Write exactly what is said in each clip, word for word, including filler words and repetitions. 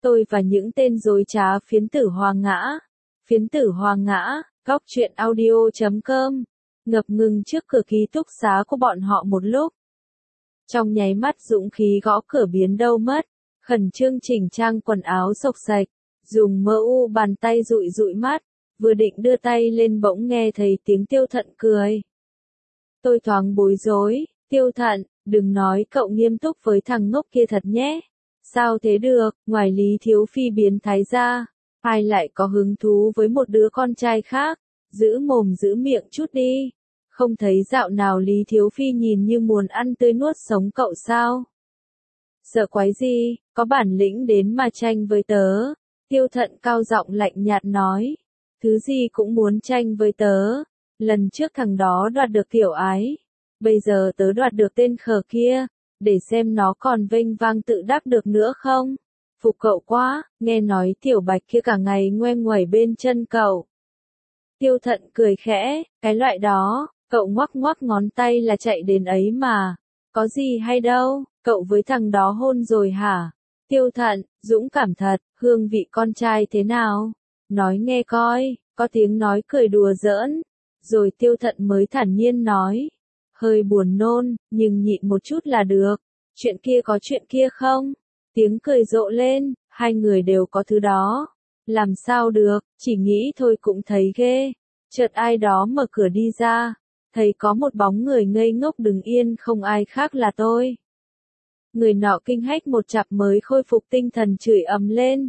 Tôi và những tên dối trá phiến tử Hoa Ngã. Phiến tử Hoa Ngã, góc truyện audio chấm com. Ngập ngừng trước cửa ký túc xá của bọn họ một lúc. Trong nháy mắt dũng khí gõ cửa biến đâu mất, khẩn trương chỉnh trang quần áo xộc xạch, dùng mơ u bàn tay dụi dụi mắt, vừa định đưa tay lên bỗng nghe thấy tiếng Tiêu Thận cười. Tôi thoáng bối rối, Tiêu Thận, đừng nói cậu nghiêm túc với thằng ngốc kia thật nhé. Sao thế được, ngoài Lý Thiếu Phi biến thái ra, ai lại có hứng thú với một đứa con trai khác, giữ mồm giữ miệng chút đi. Không thấy dạo nào Lý Thiếu Phi nhìn như muốn ăn tươi nuốt sống cậu sao? Sợ quái gì, có bản lĩnh đến mà tranh với tớ. Tiêu Thận cao giọng lạnh nhạt nói. Thứ gì cũng muốn tranh với tớ. Lần trước thằng đó đoạt được tiểu ái. Bây giờ tớ đoạt được tên khờ kia. Để xem nó còn vênh vang tự đắc được nữa không? Phục cậu quá, nghe nói tiểu bạch kia cả ngày ngoe nguẩy bên chân cậu. Tiêu Thận cười khẽ, cái loại đó, cậu ngoắc ngoắc ngón tay là chạy đến ấy mà. Có gì hay đâu, cậu với thằng đó hôn rồi hả? Tiêu Thận, dũng cảm thật, hương vị con trai thế nào? Nói nghe coi, có tiếng nói cười đùa giỡn. Rồi Tiêu Thận mới thản nhiên nói. Hơi buồn nôn, nhưng nhịn một chút là được. Chuyện kia có chuyện kia không? Tiếng cười rộ lên, hai người đều có thứ đó. Làm sao được, chỉ nghĩ thôi cũng thấy ghê. Chợt ai đó mở cửa đi ra. Thấy có một bóng người ngây ngốc đứng yên không ai khác là tôi. Người nọ kinh hách một chặp mới khôi phục tinh thần chửi ầm lên.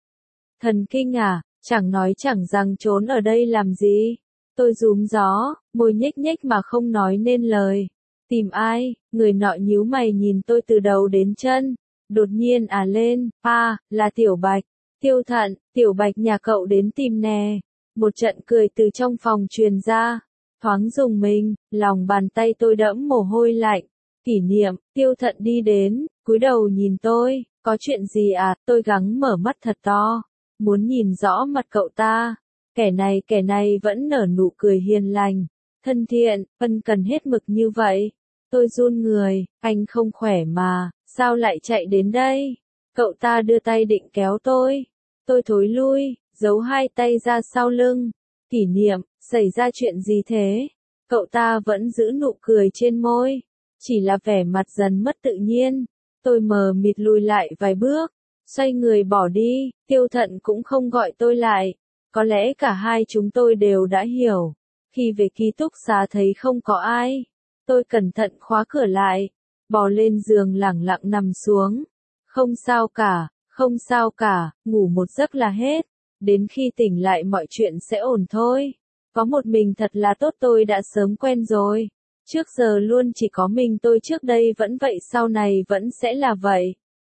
Thần kinh à, chẳng nói chẳng rằng trốn ở đây làm gì. Tôi rúm gió, môi nhếch nhếch mà không nói nên lời. Tìm ai? Người nọ nhíu mày nhìn tôi từ đầu đến chân. Đột nhiên à lên, à, là Tiểu Bạch. Tiêu Thận, Tiểu Bạch nhà cậu đến tìm nè. Một trận cười từ trong phòng truyền ra. Thoáng rùng mình, lòng bàn tay tôi đẫm mồ hôi lạnh. Kỷ Niệm, Tiêu Thận đi đến, cúi đầu nhìn tôi. Có chuyện gì à? Tôi gắng mở mắt thật to. Muốn nhìn rõ mặt cậu ta. Kẻ này kẻ này vẫn nở nụ cười hiền lành, thân thiện, ân cần hết mực như vậy. Tôi run người, anh không khỏe mà, sao lại chạy đến đây? Cậu ta đưa tay định kéo tôi. Tôi thối lui, giấu hai tay ra sau lưng. Kỷ Niệm, xảy ra chuyện gì thế? Cậu ta vẫn giữ nụ cười trên môi, chỉ là vẻ mặt dần mất tự nhiên. Tôi mờ mịt lùi lại vài bước, xoay người bỏ đi, Tiêu Thận cũng không gọi tôi lại. Có lẽ cả hai chúng tôi đều đã hiểu. Khi về ký túc xá thấy không có ai, tôi cẩn thận khóa cửa lại, bò lên giường lẳng lặng nằm xuống. Không sao cả, không sao cả, ngủ một giấc là hết. Đến khi tỉnh lại mọi chuyện sẽ ổn thôi. Có một mình thật là tốt, tôi đã sớm quen rồi. Trước giờ luôn chỉ có mình tôi, trước đây vẫn vậy, sau này vẫn sẽ là vậy.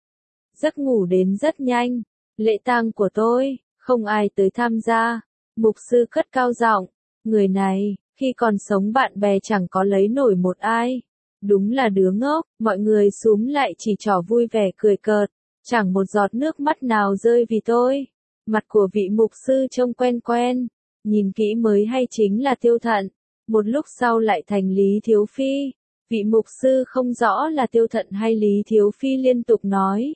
Giấc ngủ đến rất nhanh. Lễ tang của tôi, không ai tới tham gia. Mục sư cất cao giọng, người này, khi còn sống bạn bè chẳng có lấy nổi một ai. Đúng là đứa ngốc, mọi người xúm lại chỉ trỏ vui vẻ cười cợt, chẳng một giọt nước mắt nào rơi vì tôi. Mặt của vị mục sư trông quen quen, nhìn kỹ mới hay chính là Tiêu Thận. Một lúc sau lại thành Lý Thiếu Phi. Vị mục sư không rõ là Tiêu Thận hay Lý Thiếu Phi liên tục nói.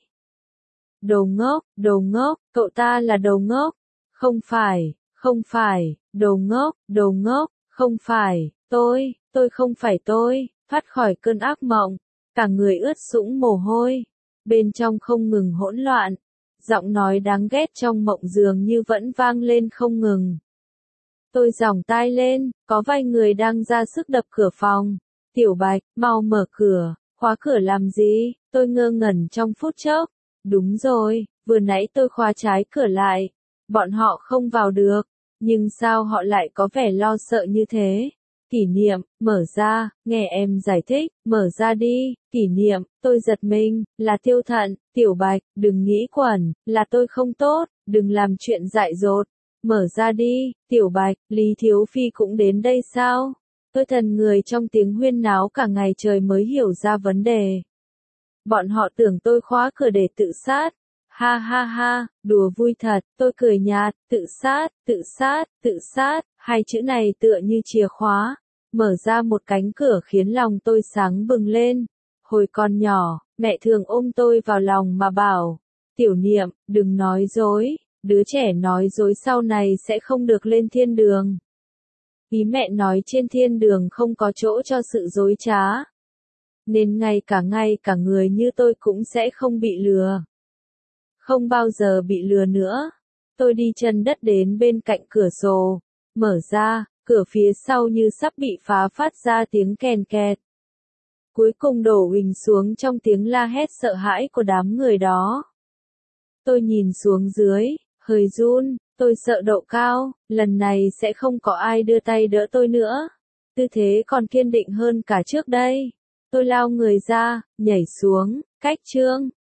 Đồ ngốc, đồ ngốc, cậu ta là đồ ngốc. Không phải, không phải, đồ ngốc, đồ ngốc, không phải, tôi, tôi không phải tôi, thoát khỏi cơn ác mộng, cả người ướt sũng mồ hôi, bên trong không ngừng hỗn loạn, giọng nói đáng ghét trong mộng dường như vẫn vang lên không ngừng. Tôi giỏng tai lên, có vài người đang ra sức đập cửa phòng. Tiểu Bạch, mau mở cửa, khóa cửa làm gì? Tôi ngơ ngẩn trong phút chốc. Đúng rồi, vừa nãy tôi khóa trái cửa lại. Bọn họ không vào được. Nhưng sao họ lại có vẻ lo sợ như thế? Kỷ Niệm, mở ra, nghe em giải thích, mở ra đi. Kỷ Niệm, tôi giật mình, là Tiêu Thận. Tiểu Bạch, đừng nghĩ quẩn, là tôi không tốt, đừng làm chuyện dại dột. Mở ra đi. Tiểu Bạch, Lý Thiếu Phi cũng đến đây sao? Tôi thần người trong tiếng huyên náo cả ngày trời mới hiểu ra vấn đề. Bọn họ tưởng tôi khóa cửa để tự sát. Ha ha ha, đùa vui thật, tôi cười nhạt, tự sát, tự sát, tự sát, hai chữ này tựa như chìa khóa, mở ra một cánh cửa khiến lòng tôi sáng bừng lên. Hồi còn nhỏ, mẹ thường ôm tôi vào lòng mà bảo, Tiểu Niệm, đừng nói dối, đứa trẻ nói dối sau này sẽ không được lên thiên đường. Ý mẹ nói trên thiên đường không có chỗ cho sự dối trá. Nên ngay cả ngay cả người như tôi cũng sẽ không bị lừa. Không bao giờ bị lừa nữa. Tôi đi chân đất đến bên cạnh cửa sổ. Mở ra, cửa phía sau như sắp bị phá phát ra tiếng kèn kẹt. Cuối cùng đổ huỳnh xuống trong tiếng la hét sợ hãi của đám người đó. Tôi nhìn xuống dưới, hơi run, tôi sợ độ cao, lần này sẽ không có ai đưa tay đỡ tôi nữa. Tư thế còn kiên định hơn cả trước đây. Tôi lao người ra, nhảy xuống, cách Trương,